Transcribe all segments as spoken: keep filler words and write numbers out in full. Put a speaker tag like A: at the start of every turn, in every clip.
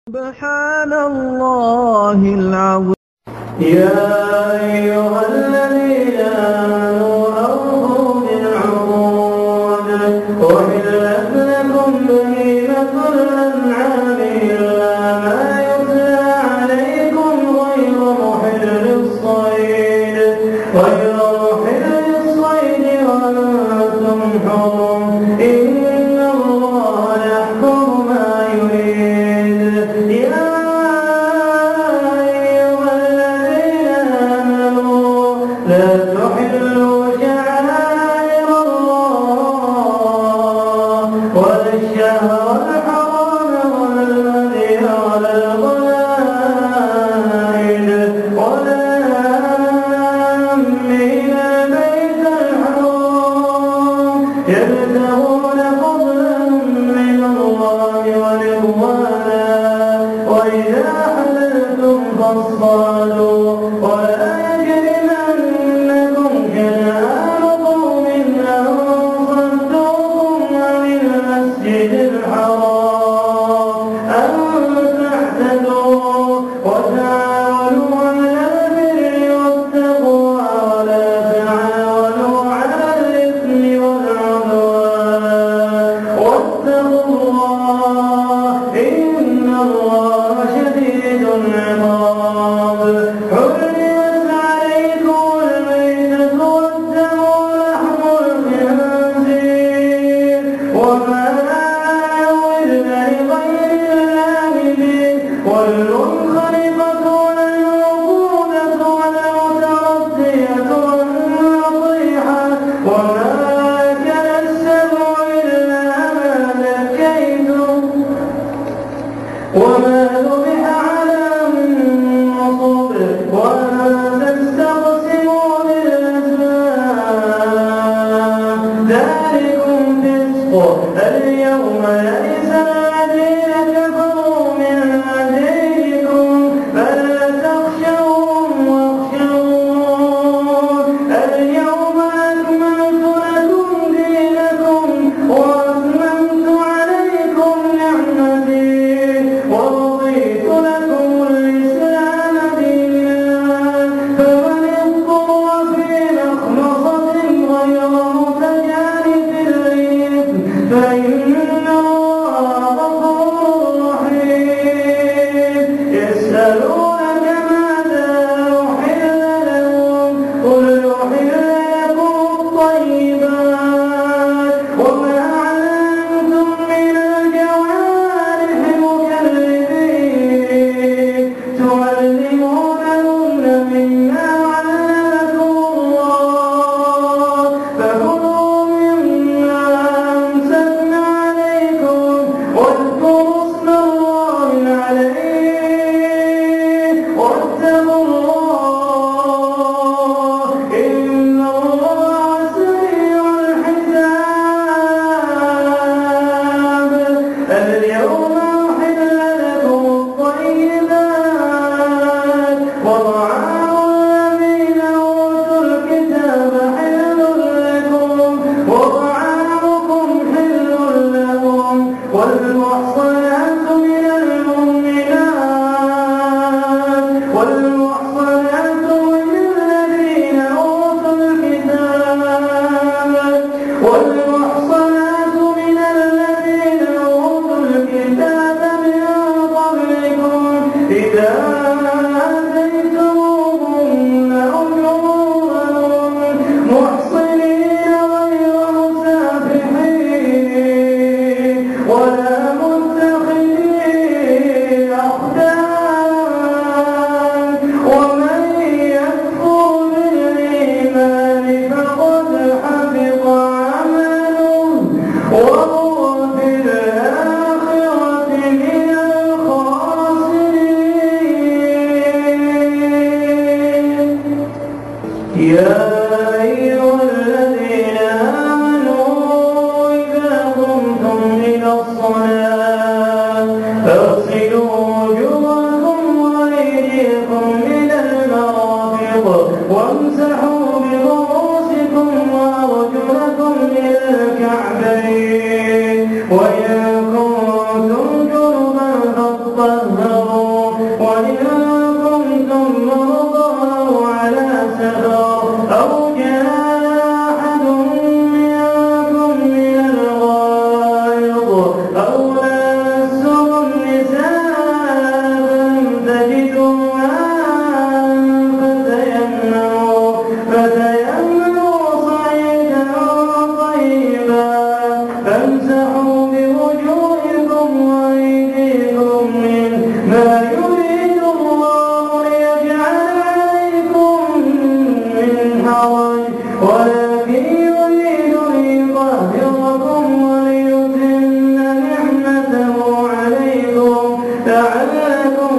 A: سبحان الله العظيم.
B: يا أيها الذين آمنوا أوفوا بالعقود أحلت لكم بهيمة الأنعام إلا ما يتلى عليكم غير محل الصيد غير محل الصيد وأنتم حرم إن الله يحكم ما يريد. يا لا تحلوا شعائر الله ولا الشهر الحرام ولا الهدي ولا القلائد ولا آمين البيت الحرام يبتغون فضلا من الله ورضوانا وإذا حللتم فاصطادوا ولا والمنخنقة والموقوذة والمتردية والنطيحة وما أكل السبع إلا ما ذكيتم وما ذبح على النصب وما تستقسموا بالأزلام ذلكم فسق. اليوم يئس الذين كفروا من دينكم فلا تخشوهم واخشون. اليوم أكملت لكم دينكم وأتممت عليكم نعمتي ورضيت لكم الإسلام دينا فمن اضطر في مخمصة غير متجانف للإثم فإن الله غفور رحيم. يسألونك ماذا أحل لهم قل أحل لكم الطيبات وما علمتم من الجوارح مكلبين تعلمونهن مما علمكم الله فكلوا مما أمسكنا عليكم واذكروا اسم الله عليه واتقوا الله إن الله سريع الحساب. اليوم أحل لكم الطيبات وطعام الذين أوتوا الكتاب حل لكم وطعامكم حل لهم والمحصنات من المؤمنات والمحصنات من الذين أوتوا الكتاب والمحصنات من الذين أوتوا الكتاب من قبلكم إذا آتيتموهن أجورهن محصنين غير مسافحين ولا متخذي أخدان ومن يكفر بالإيمان فقد حبط عمله وهو في الآخرة من الخاسرين. يا أيها الذين آمنوا إذا قمتم إلى الصلاة فاغسلوا وجوهكم وأيديكم إلى المرافق وامسحوا برؤوسكم وأرجلكم إلى الكعبين وإن كنتم جنبا فاطهروا لعلكم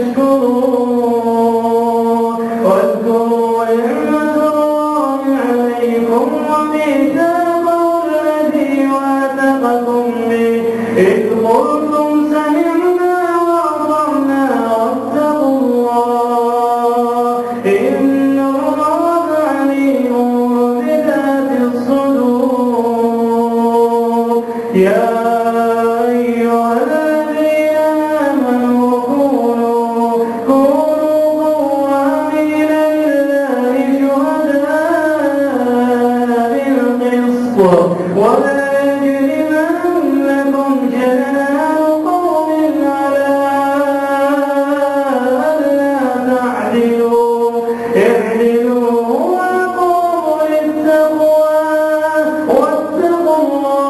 B: تشكرون واذكروا نعمة الله عليكم وميثاقه الذي واثقكم به إذ قلتم سمعنا وأطعنا واتقوا الله إن الله عليم بذات الصدور. يا أيها الذين آمنوا كونوا كونوا قوامين لله شهداء بالقسط ولا يجرمنكم شنآن قوم على ألا تعدلوا اعدلوا هو أقرب للتقوى واتقوا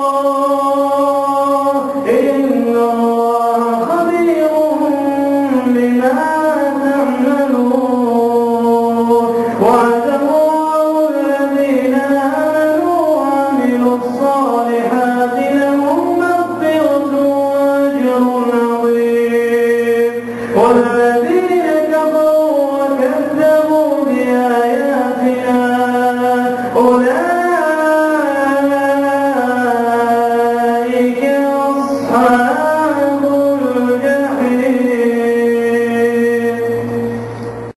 B: الله إن الله خبير بما تعملون. وعد الله الذين آمنوا وعملوا الصالحات لهم مغفرة وأجر عظيم والذين كفروا وكذبوا